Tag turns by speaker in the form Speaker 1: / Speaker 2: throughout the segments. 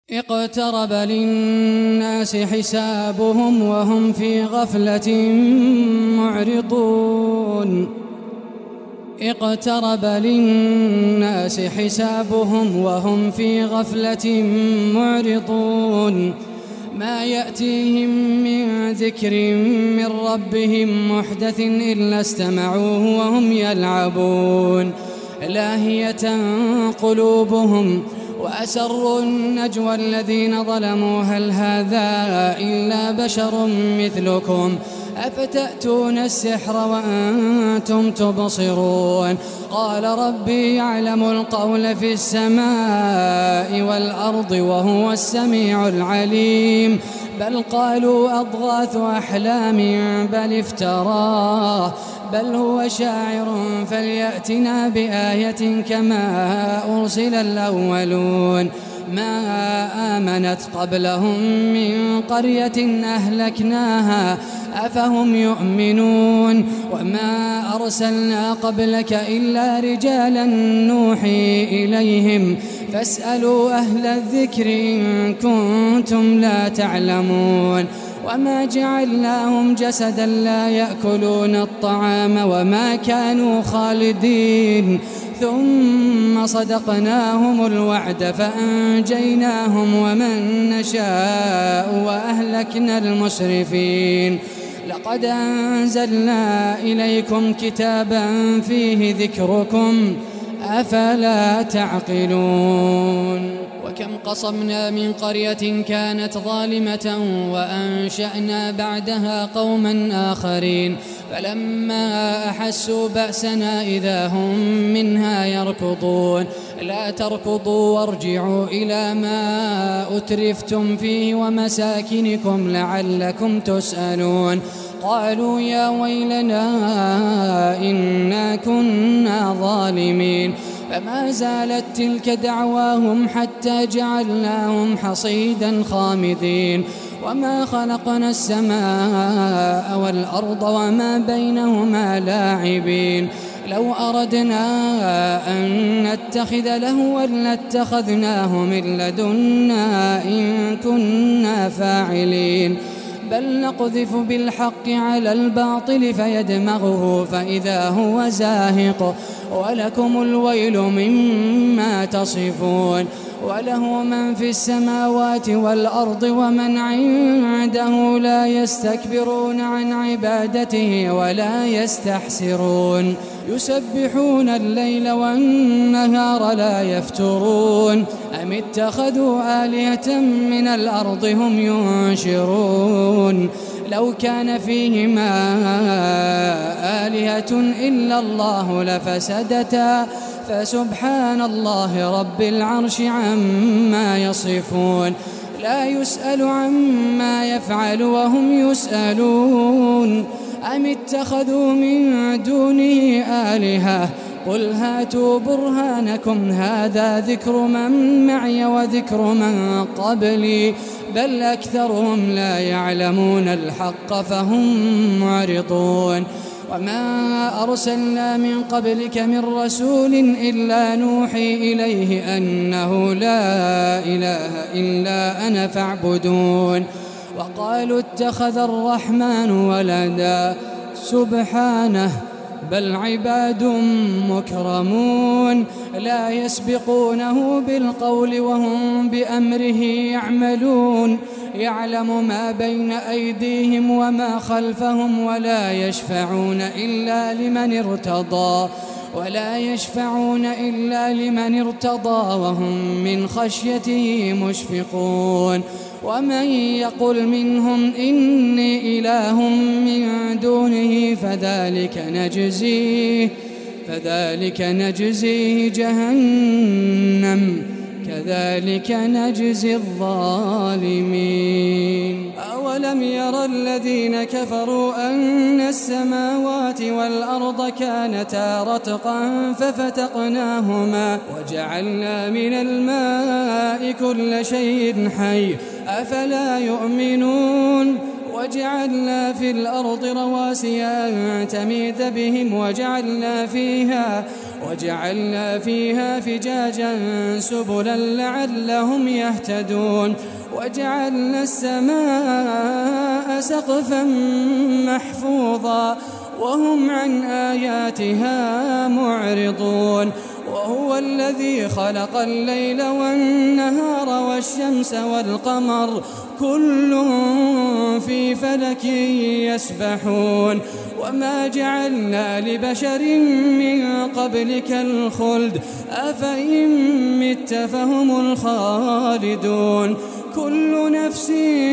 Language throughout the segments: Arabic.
Speaker 1: اقترب للناس حسابهم وهم في غفلة معرضون اقترب للناس حسابهم وهم في غفلة معرضون ما يأتيهم من ذكر من ربهم محدث إلا استمعوه وهم يلعبون لاهية قلوبهم وأسروا النجوى الذين ظلموا هل هذا إلا بشر مثلكم أفتأتون السحر وأنتم تبصرون قال ربي يعلم القول في السماء والأرض وهو السميع العليم بل قالوا أضغاث أحلام بل افتراه بل هو شاعر فليأتنا بآية كما أرسل الأولون ما آمنت قبلهم من قرية أهلكناها أفهم يؤمنون وما أرسلنا قبلك إلا رجالا نوحي إليهم فاسألوا أهل الذكر إن كنتم لا تعلمون وما جعلناهم جسدا لا يأكلون الطعام وما كانوا خالدين ثم صدقناهم الوعد فأنجيناهم ومن نشاء وأهلكنا المسرفين لقد أنزلنا إليكم كتابا فيه ذكركم أفلا تعقلون وكم قصمنا من قرية كانت ظالمة وأنشأنا بعدها قوما آخرين فلما أحسوا بأسنا إذا هم منها يركضون لا تركضوا وارجعوا إلى ما أترفتم فيه ومساكنكم لعلكم تسألون قالوا يا ويلنا إنا كنا ظالمين فما زالت تلك دعواهم حتى جعلناهم حصيدا خامدين وما خلقنا السماء والأرض وما بينهما لاعبين لو أردنا أن نتخذ لهوا لاتخذناه من لدنا إن كنا فاعلين بل نقذف بالحق على الباطل فيدمغه فإذا هو زاهق ولكم الويل مما تصفون وله من في السماوات والأرض ومن عنده لا يستكبرون عن عبادته ولا يستحسرون يسبحون الليل والنهار لا يفترون أم اتخذوا آلهة من الأرض هم ينشرون لو كان فيهما آلهة إلا الله لفسدتا فسبحان الله رب العرش عما يصفون لا يسأل عما يفعل وهم يسألون أم اتخذوا من دونه آلهة قل هاتوا برهانكم هذا ذكر من معي وذكر من قبلي بل أكثرهم لا يعلمون الحق فهم معرضون وما أرسلنا من قبلك من رسول إلا نوحي إليه أنه لا إله إلا أنا فاعبدون وقالوا اتخذ الرحمن ولدا سبحانه بل عباد مكرمون لا يسبقونه بالقول وهم بأمره يعملون يعلم ما بين أيديهم وما خلفهم ولا يشفعون إلا لمن ارتضى وهم من خشيته مشفقون ومن يقل منهم إني إله من دونه فذلك نجزيه جهنم كذلك نجزي الظالمين أولم يرى الذين كفروا أن السماوات والأرض كانتا رتقا ففتقناهما وجعلنا من الماء كل شيء حي أفلا يؤمنون وجعلنا في الأرض رواسي أن تميد بهم وجعلنا فيها فجاجا سبلا لعلهم يهتدون وجعلنا السماء سقفا محفوظا وهم عن آياتها معرضون وهو الذي خلق الليل والنهار والشمس والقمر كل في فلك يسبحون وما جعلنا لبشر من قبلك الخلد أفإن مت فهم الخالدون كل نفس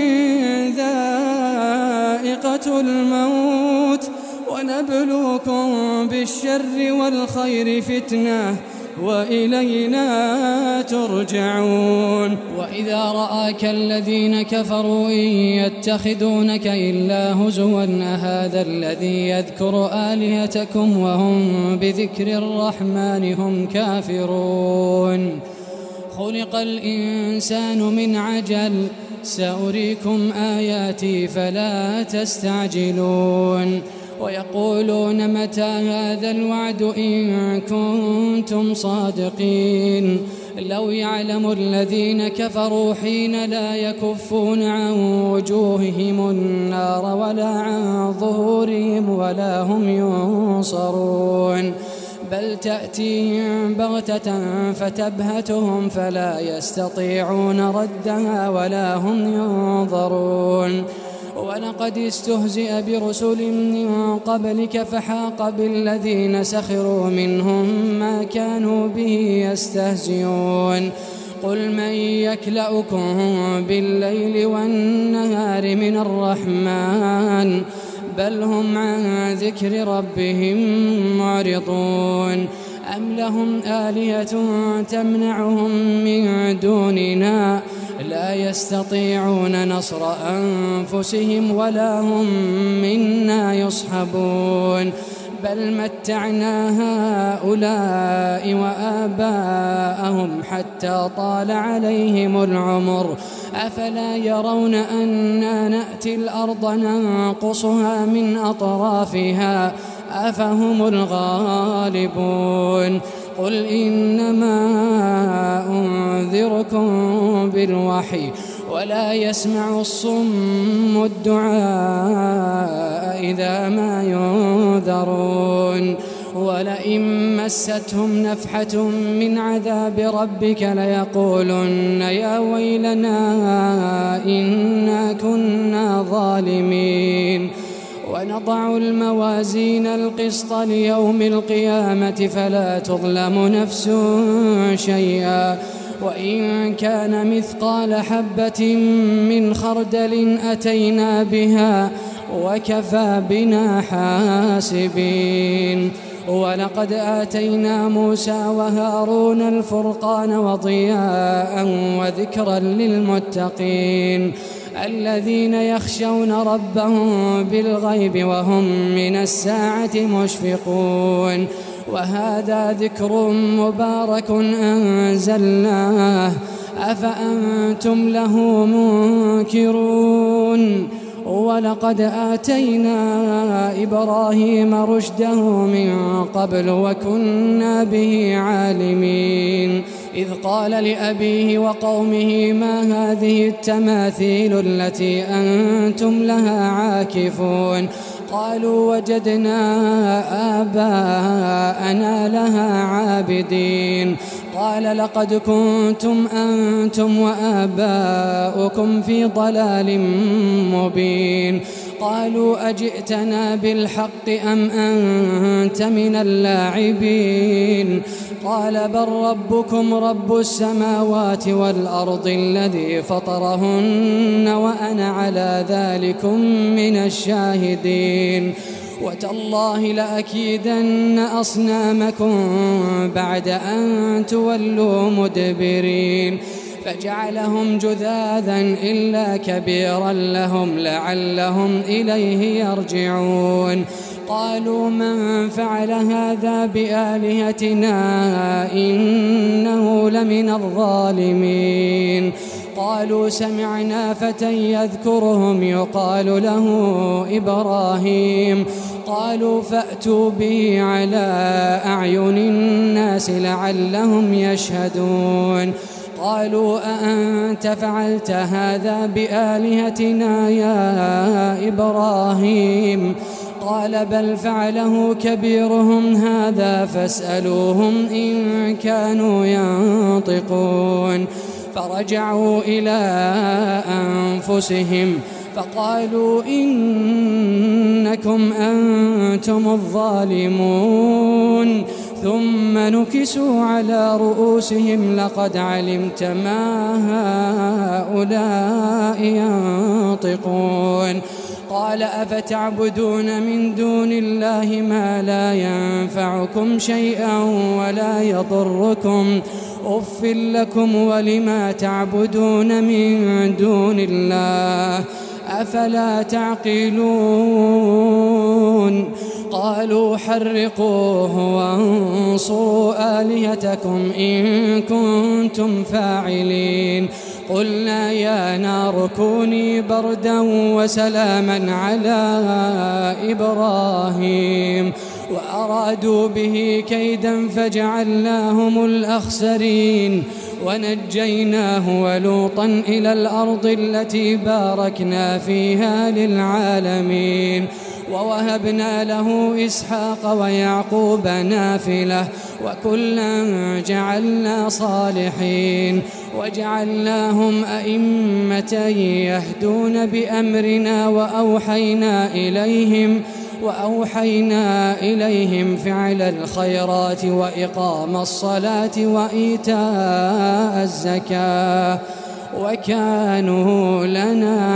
Speaker 1: ذائقة الموت ونبلوكم بالشر والخير فتنة وإلينا ترجعون وإذا رآك الذين كفروا إن يتخذونك إلا هزوا أهذا الذي يذكر آلهتكم وهم بذكر الرحمن هم كافرون خلق الإنسان من عجل سأريكم آياتي فلا تستعجلون ويقولون متى هذا الوعد إن كنتم صادقين لو يعلم الذين كفروا حين لا يكفون عن وجوههم النار ولا عن ظهورهم ولا هم ينصرون بل تأتيهم بغتة فتبهتهم فلا يستطيعون ردها ولا هم ينظرون ولقد استهزئ برسل من قبلك فحاق بالذين سخروا منهم ما كانوا به يستهزئون قل من يكلؤكم بالليل والنهار من الرحمن بل هم عن ذكر ربهم معرضون أم لهم آلهة تمنعهم من دوننا لا يستطيعون نصر أنفسهم ولا هم منا يصحبون بل متعنا هؤلاء وآباءهم حتى طال عليهم العمر أفلا يرون أنا نأتي الأرض ننقصها من أطرافها أفهم الغالبون قل إنما أنذركم بالوحي ولا يسمع الصم الدعاء إذا ما ينذرون ولئن مستهم نفحة من عذاب ربك ليقولن يا ويلنا إنا كنا ظالمين ونضع الموازين القسط ليوم القيامة فلا تظلم نفس شيئا وإن كان مثقال حبة من خردل أتينا بها وكفى بنا حاسبين ولقد آتينا موسى وهارون الفرقان وضياء وذكرا للمتقين الذين يخشون ربهم بالغيب وهم من الساعة مشفقون وهذا ذكر مبارك أنزلناه أفأنتم له منكرون ولقد آتينا إبراهيم رشده من قبل وكنا به عالمين إذ قال لأبيه وقومه ما هذه التماثيل التي أنتم لها عاكفون قالوا وجدنا آباءنا لها عابدين قال لقد كنتم أنتم وآباؤكم في ضلال مبين قالوا أجئتنا بالحق أم أنت من اللاعبين قال بل ربكم رب السماوات والأرض الذي فطرهن وأنا على ذلكم من الشاهدين وتالله لأكيدن أصنامكم بعد أن تولوا مدبرين فجعلهم جذاذا إلا كبيرا لهم لعلهم إليه يرجعون قالوا من فعل هذا بآلهتنا إنه لمن الظالمين قالوا سمعنا فتى يذكرهم يقال له إبراهيم. قالوا فأتوا به على أعين الناس لعلهم يشهدون. قالوا أأنت فعلت هذا بآلهتنا يا إبراهيم؟ قال بل فعله كبيرهم هذا فاسألوهم إن كانوا ينطقون. فرجعوا إلى أنفسهم فقالوا إنكم أنتم الظالمون. ثم نكسوا على رؤوسهم لقد علمت ما هؤلاء ينطقون. قال أفتعبدون من دون الله ما لا ينفعكم شيئا ولا يضركم أف لكم ولما تعبدون من دون الله أفلا تعقلون. قالوا حرقوه وانصروا آلهتكم إن كنتم فاعلين. قلنا يا نار كوني بردا وسلاما على إبراهيم وأرادوا به كيدا فجعلناهم الأخسرين. ونجيناه ولوطا إلى الأرض التي باركنا فيها للعالمين. ووهبنا له إسحاق ويعقوب نافلة وكلا جعلنا صالحين وجعلناهم أئمة يهدون بأمرنا وأوحينا إليهم فعل الخيرات وإقام الصلاة وإيتاء الزكاة وكانوا لنا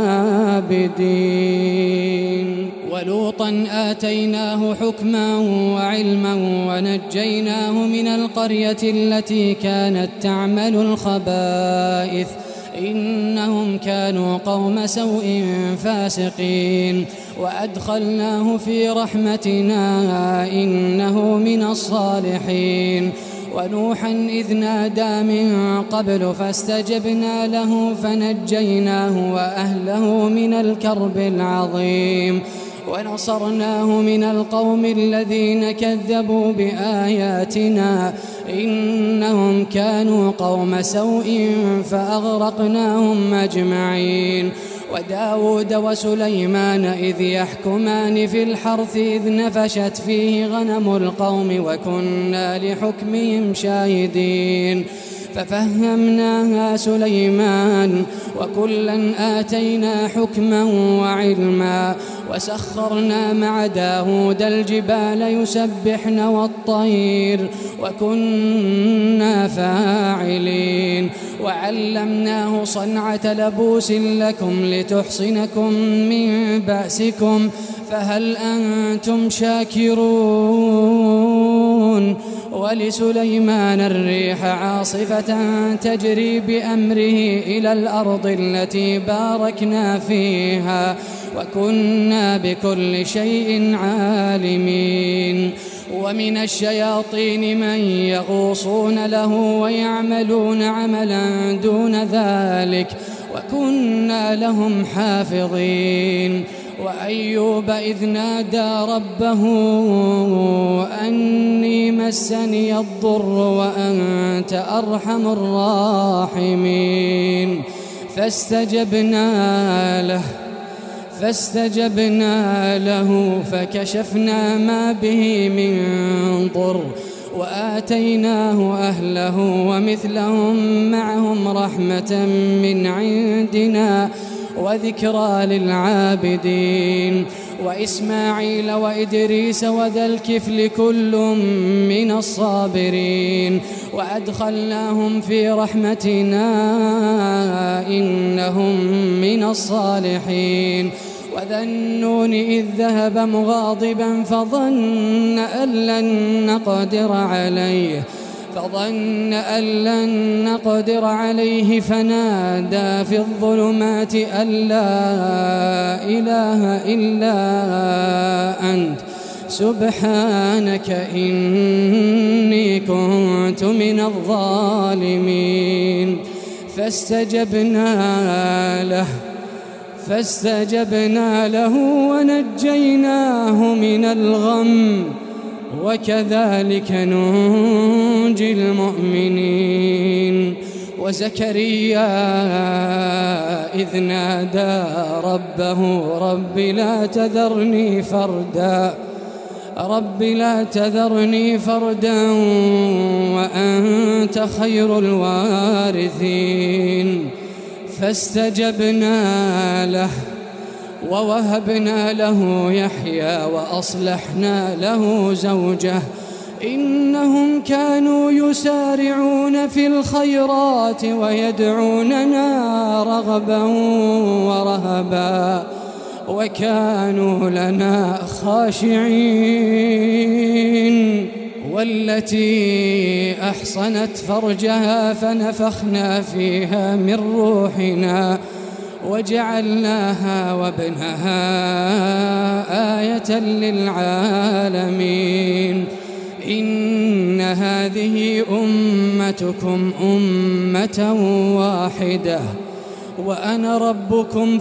Speaker 1: عابدين. ولوطا آتيناه حكما وعلما ونجيناه من القرية التي كانت تعمل الخبائث إنهم كانوا قوم سوء فاسقين. وأدخلناه في رحمتنا إنه من الصالحين. ونوحا إذ نادى من قبل فاستجبنا له فنجيناه وأهله من الكرب العظيم. ونصرناه من القوم الذين كذبوا بآياتنا إنهم كانوا قوم سوء فأغرقناهم أجمعين. وداود وسليمان إذ يحكمان في الحرث إذ نفشت فيه غنم القوم وكنا لحكمهم شاهدين. ففهمناها سليمان وكلا آتينا حكما وعلما. وسخرنا مع داود الجبال يسبحن والطير وكنا فاعلين. وعلمناه صنعة لبوس لكم لتحصنكم من بأسكم فهل أنتم شاكرون. ولسليمان الريح عاصفة تجري بأمره إلى الأرض التي باركنا فيها وكنا بكل شيء عالمين. ومن الشياطين من يغوصون له ويعملون عملا دون ذلك وكنا لهم حافظين. وأيوب إذ نادى ربه أني مسني الضر وأنت أرحم الراحمين. فاستجبنا له فكشفنا ما به من ضر وآتيناه أهله ومثلهم معهم رحمة من عندنا وذكرى للعابدين. وإسماعيل وإدريس وذا الكفل كل من الصابرين وأدخلناهم في رحمتنا إنهم من الصالحين. وذا النون إذ ذهب مغاضبا فظن أن لن نقدر عليه فنادى في الظلمات أن لا إله إلا أنت سبحانك إني كنت من الظالمين. فاستجبنا له ونجيناه من الغم وكذلك ننجي المؤمنين. وزكريا إذ نادى ربه رب لا تذرني فردا وأنت خير الوارثين. فاستجبنا له ووهبنا له يحيى وأصلحنا له زوجه إنهم كانوا يسارعون في الخيرات ويدعوننا رغبا ورهبا وكانوا لنا خاشعين. والتي أحصنت فرجها فنفخنا فيها من روحنا وجعلناها وابنها آية للعالمين. إن هذه أمتكم أمة واحدة وأنا ربكم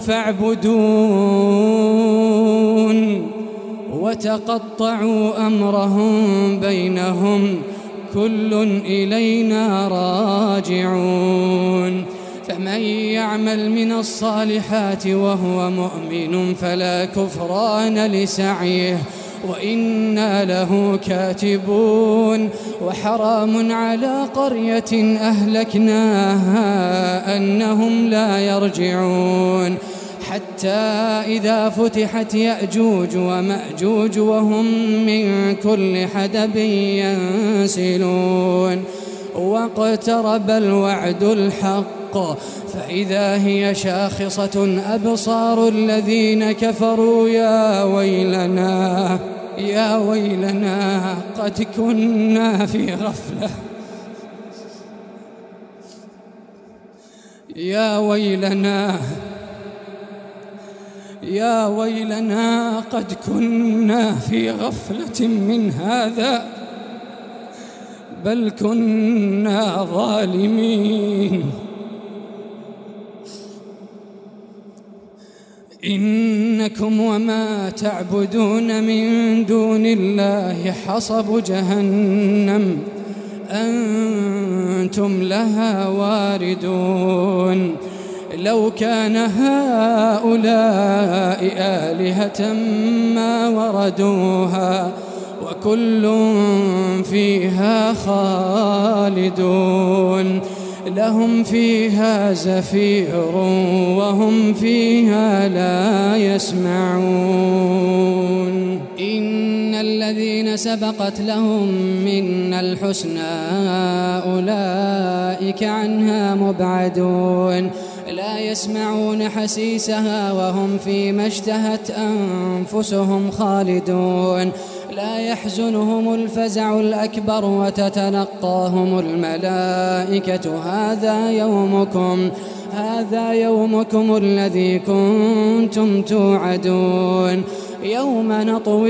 Speaker 1: فاعبدون. وتقطعوا أمرهم بينهم كل إلينا راجعون. فمن يعمل من الصالحات وهو مؤمن فلا كفران لسعيه وإنا له كاتبون. وحرام على قرية أهلكناها أنهم لا يرجعون حتى إذا فتحت يأجوج ومأجوج وهم من كل حدب ينسلون. واقترب الوعد الحق فإذا هي شاخصة أبصار الذين كفروا يا ويلنا قد كنا في غفلة يا ويلنا قد كنا في غفلة من هذا بل كنا ظالمين. إنكم وما تعبدون من دون الله حصب جهنم أنتم لها واردون. لو كان هؤلاء آلهة ما وردوها وكل فيها خالدون. لهم فيها زفير وهم فيها لا يسمعون. إن الذين سبقت لهم منا الحسنى أولئك عنها مبعدون. لا يسمعون حسيسها وهم فيما اشتهت أنفسهم خالدون. لا يحزنهم الفزع الأكبر وتتلقاهم الملائكة هذا يومكم الذي كنتم توعدون. يوم نطوي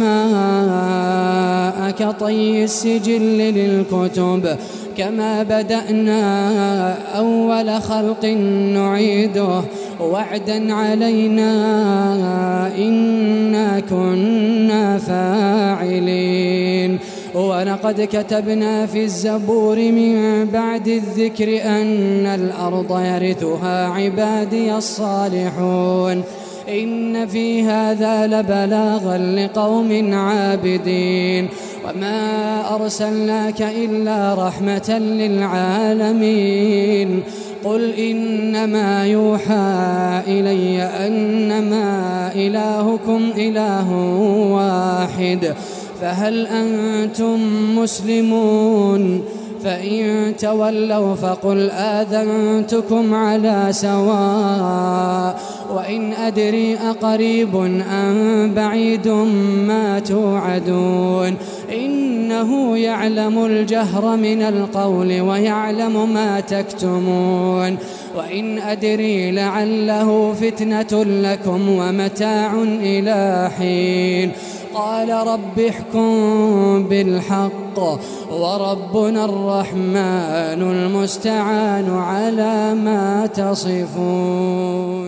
Speaker 1: السماء كطي السجل للكتب كما بدأنا أول خلق نعيده وعدا علينا إنا كنا فاعلين. ولقد كتبنا في الزبور من بعد الذكر أن الأرض يرثها عبادي الصالحون. إن في هذا لبلاغا لقوم عابدين. وما أرسلناك إلا رحمة للعالمين. قل إنما يوحى إلي أنما إلهكم إله واحد فهل أنتم مسلمون؟ فإن تولوا فقل آذنتكم على سواء وإن أدري أقريب أم بعيد ما توعدون. إنه يعلم الجهر من القول ويعلم ما تكتمون. وإن أدري لعله فتنة لكم ومتاع إلى حين. قال رب احكم بالحق وربنا الرحمن المستعان على ما تصفون.